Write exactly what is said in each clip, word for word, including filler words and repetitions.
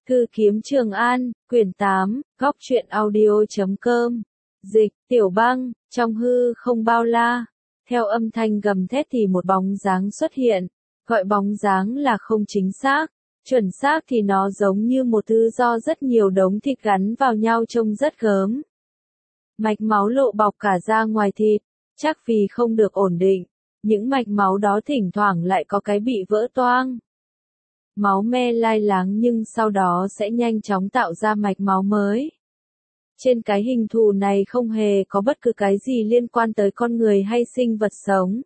Thư kiếm Trường An, quyển tám, góc truyện audio.com. Dịch, Tiểu Băng, trong hư không bao la. Theo âm thanh gầm thét thì một bóng dáng xuất hiện. Gọi bóng dáng là không chính xác. Chuẩn xác thì nó giống như một thứ do rất nhiều đống thịt gắn vào nhau trông rất gớm. Mạch máu lộ bọc cả ra ngoài thịt, chắc vì không được ổn định. Những mạch máu đó thỉnh thoảng lại có cái bị vỡ toang. Máu me lai láng nhưng sau đó sẽ nhanh chóng tạo ra mạch máu mới. Trên cái hình thù này không hề có bất cứ cái gì liên quan tới con người hay sinh vật sống.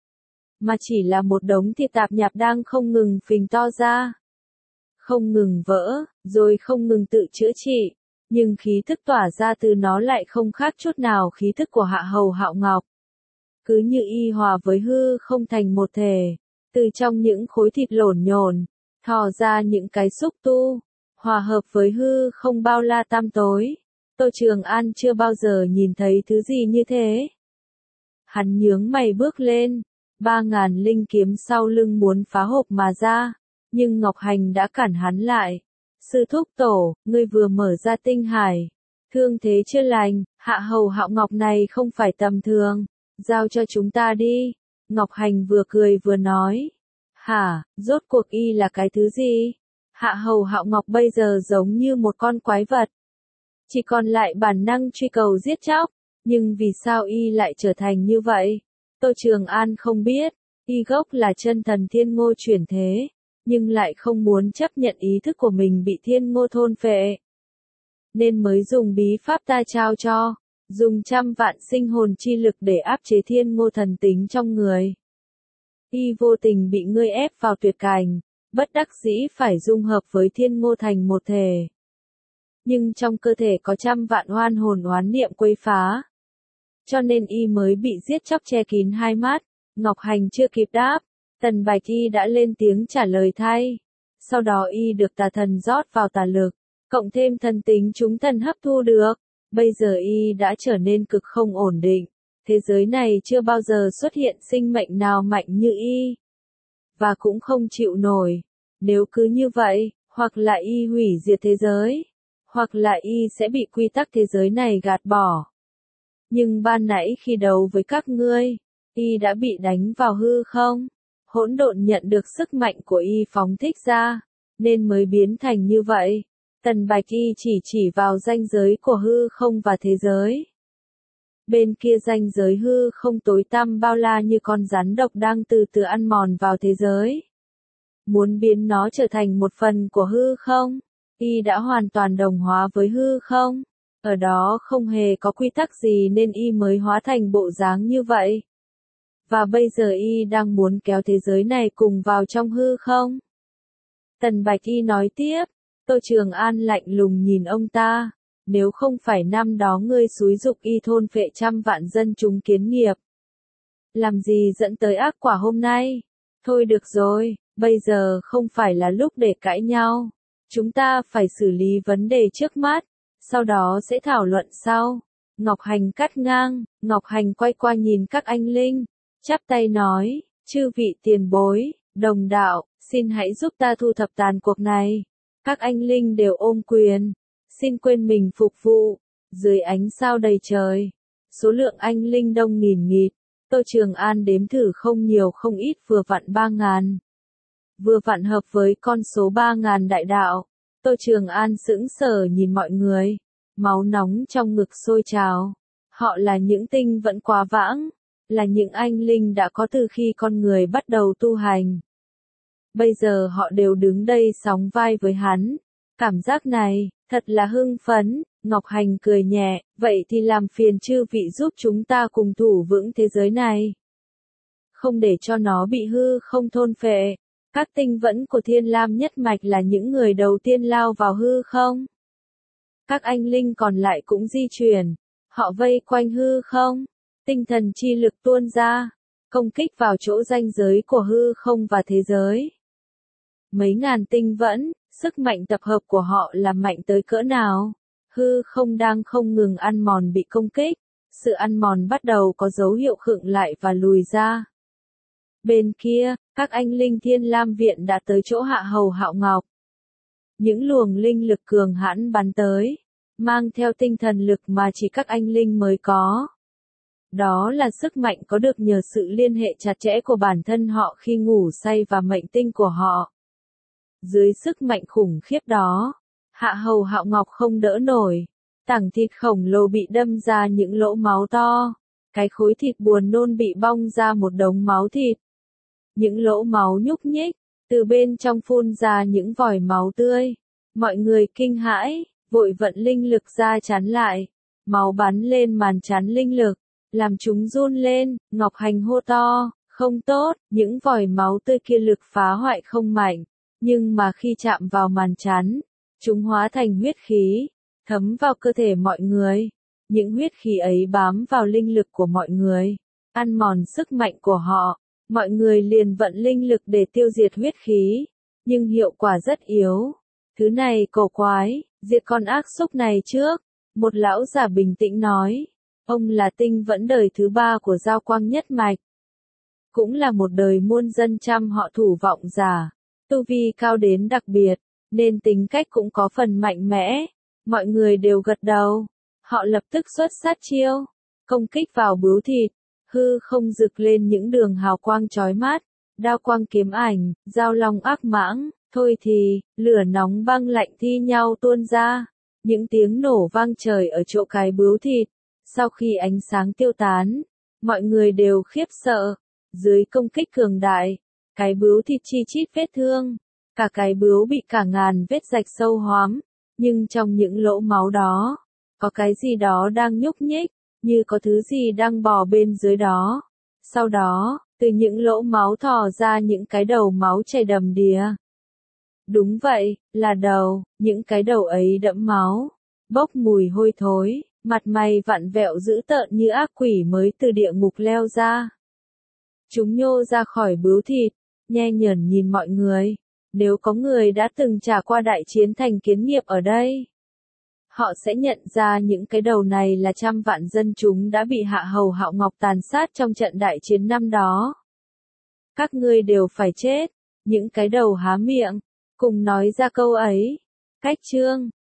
Mà chỉ là một đống thịt tạp nhạp đang không ngừng phình to ra. Không ngừng vỡ, rồi không ngừng tự chữa trị. Nhưng khí thức tỏa ra từ nó lại không khác chút nào khí thức của Hạ Hầu Hạo Ngọc. Cứ như y hòa với hư không thành một thể. Từ trong những khối thịt lổn nhổn, thò ra những cái xúc tu, hòa hợp với hư không bao la tăm tối. Tô Trường An chưa bao giờ nhìn thấy thứ gì như thế. Hắn nhướng mày bước lên, ba ngàn linh kiếm sau lưng muốn phá hộp mà ra, nhưng Ngọc Hành đã cản hắn lại. Sư thúc tổ, ngươi vừa mở ra tinh hải, thương thế chưa lành, Hạ Hầu Hạo Ngọc này không phải tầm thường, giao cho chúng ta đi. Ngọc Hành vừa cười vừa nói. Hả, rốt cuộc y là cái thứ gì? Hạ Hầu Hạo Ngọc bây giờ giống như một con quái vật. Chỉ còn lại bản năng truy cầu giết chóc, nhưng vì sao y lại trở thành như vậy? Tô Trường An không biết, y gốc là chân thần Thiên Ngô chuyển thế, nhưng lại không muốn chấp nhận ý thức của mình bị Thiên Ngô thôn phệ. Nên mới dùng bí pháp ta trao cho, dùng trăm vạn sinh hồn chi lực để áp chế Thiên Ngô thần tính trong người. Y vô tình bị ngươi ép vào tuyệt cảnh, bất đắc dĩ phải dung hợp với Thiên Ngô thành một thể. Nhưng trong cơ thể có trăm vạn oan hồn oán niệm quấy phá. Cho nên y mới bị giết chóc che kín hai mắt. Ngọc Hành chưa kịp đáp, Tần Bạch Y đã lên tiếng trả lời thay. Sau đó y được tà thần rót vào tà lực, cộng thêm thần tính chúng thần hấp thu được. Bây giờ y đã trở nên cực không ổn định. Thế giới này chưa bao giờ xuất hiện sinh mệnh nào mạnh như y. Và cũng không chịu nổi. Nếu cứ như vậy, hoặc là y hủy diệt thế giới, hoặc là y sẽ bị quy tắc thế giới này gạt bỏ. Nhưng ban nãy khi đấu với các ngươi, y đã bị đánh vào hư không. Hỗn độn nhận được sức mạnh của y phóng thích ra, nên mới biến thành như vậy. Tần Bạch Y chỉ chỉ vào ranh giới của hư không và thế giới. Bên kia ranh giới hư không tối tăm bao la như con rắn độc đang từ từ ăn mòn vào thế giới. Muốn biến nó trở thành một phần của hư không, y đã hoàn toàn đồng hóa với hư không. Ở đó không hề có quy tắc gì nên y mới hóa thành bộ dáng như vậy. Và bây giờ y đang muốn kéo thế giới này cùng vào trong hư không. Tần Bạch Y nói tiếp, Tô Trường An lạnh lùng nhìn ông ta. Nếu không phải năm đó ngươi xúi giục y thôn phệ trăm vạn dân chúng kiến nghiệp, làm gì dẫn tới ác quả hôm nay? Thôi được rồi, bây giờ không phải là lúc để cãi nhau. Chúng ta phải xử lý vấn đề trước mắt, sau đó sẽ thảo luận sau. Ngọc Hành cắt ngang, Ngọc Hành quay qua nhìn các anh linh, chắp tay nói, chư vị tiền bối, đồng đạo, xin hãy giúp ta thu thập tàn cuộc này. Các anh linh đều ôm quyền, xin quên mình phục vụ. Dưới ánh sao đầy trời, số lượng anh linh đông nghìn nghịt. Tô Trường An đếm thử không nhiều không ít vừa vặn ba ngàn. Vừa vặn hợp với con số ba ngàn đại đạo. Tô Trường An sững sờ nhìn mọi người, máu nóng trong ngực sôi trào. Họ là những tinh vẫn quá vãng, là những anh linh đã có từ khi con người bắt đầu tu hành. Bây giờ họ đều đứng đây sóng vai với hắn. Cảm giác này, thật là hưng phấn. Ngọc Hành cười nhẹ, vậy thì làm phiền chư vị giúp chúng ta cùng thủ vững thế giới này. Không để cho nó bị hư không thôn phệ. Các tinh vẫn của Thiên Lam nhất mạch là những người đầu tiên lao vào hư không. Các anh linh còn lại cũng di chuyển. Họ vây quanh hư không. Tinh thần chi lực tuôn ra, công kích vào chỗ ranh giới của hư không và thế giới. Mấy ngàn tinh vẫn, sức mạnh tập hợp của họ là mạnh tới cỡ nào? Hư không đang không ngừng ăn mòn bị công kích. Sự ăn mòn bắt đầu có dấu hiệu khựng lại và lùi ra. Bên kia, các anh linh Thiên Lam viện đã tới chỗ Hạ Hầu Hạo Ngọc. những luồng linh lực cường hãn bắn tới, mang theo tinh thần lực mà chỉ các anh linh mới có. Đó là sức mạnh có được nhờ sự liên hệ chặt chẽ của bản thân họ khi ngủ say và mệnh tinh của họ. Dưới sức mạnh khủng khiếp đó, Hạ Hầu Hạo Ngọc không đỡ nổi, tảng thịt khổng lồ bị đâm ra những lỗ máu to, cái khối thịt buồn nôn bị bong ra một đống máu thịt. Những lỗ máu nhúc nhích, từ bên trong phun ra những vòi máu tươi. Mọi người kinh hãi, vội vận linh lực ra chắn lại. Máu bắn lên màn chắn linh lực, làm chúng run lên. Ngọc Hành hô to, không tốt, những vòi máu tươi kia lực phá hoại không mạnh, nhưng mà khi chạm vào màn chắn, chúng hóa thành huyết khí, thấm vào cơ thể mọi người. Những huyết khí ấy bám vào linh lực của mọi người, ăn mòn sức mạnh của họ. Mọi người liền vận linh lực để tiêu diệt huyết khí, nhưng hiệu quả rất yếu. Thứ này cổ quái, diệt con ác xúc này trước. Một lão giả bình tĩnh nói, ông là tinh vẫn đời thứ ba của Giao Quang nhất mạch. Cũng là một đời muôn dân trăm họ thủ vọng giả, tu vi cao đến đặc biệt, nên tính cách cũng có phần mạnh mẽ. Mọi người đều gật đầu, họ lập tức xuất sát chiêu, công kích vào bướu thịt. Hư không rực lên những đường hào quang chói mắt, đao quang kiếm ảnh, giao long ác mãng, thôi thì, lửa nóng băng lạnh thi nhau tuôn ra, những tiếng nổ vang trời ở chỗ cái bướu thịt. Sau khi ánh sáng tiêu tán, mọi người đều khiếp sợ, dưới công kích cường đại, cái bướu thịt chi chít vết thương, cả cái bướu bị cả ngàn vết rạch sâu hoắm, nhưng trong những lỗ máu đó, có cái gì đó đang nhúc nhích, như có thứ gì đang bò bên dưới đó. Sau đó, từ những lỗ máu thò ra những cái đầu máu chảy đầm đìa. Đúng vậy, là đầu, những cái đầu ấy đẫm máu, bốc mùi hôi thối, mặt mày vặn vẹo dữ tợn như ác quỷ mới từ địa ngục leo ra. Chúng nhô ra khỏi bướu thịt, nhe nhởn nhìn mọi người. Nếu có người đã từng trải qua đại chiến thành kiến nghiệp ở đây, họ sẽ nhận ra những cái đầu này là trăm vạn dân chúng đã bị Hạ Hầu Hạo Ngọc tàn sát trong trận đại chiến năm đó. Các ngươi đều phải chết, những cái đầu há miệng, cùng nói ra câu ấy. Cách chương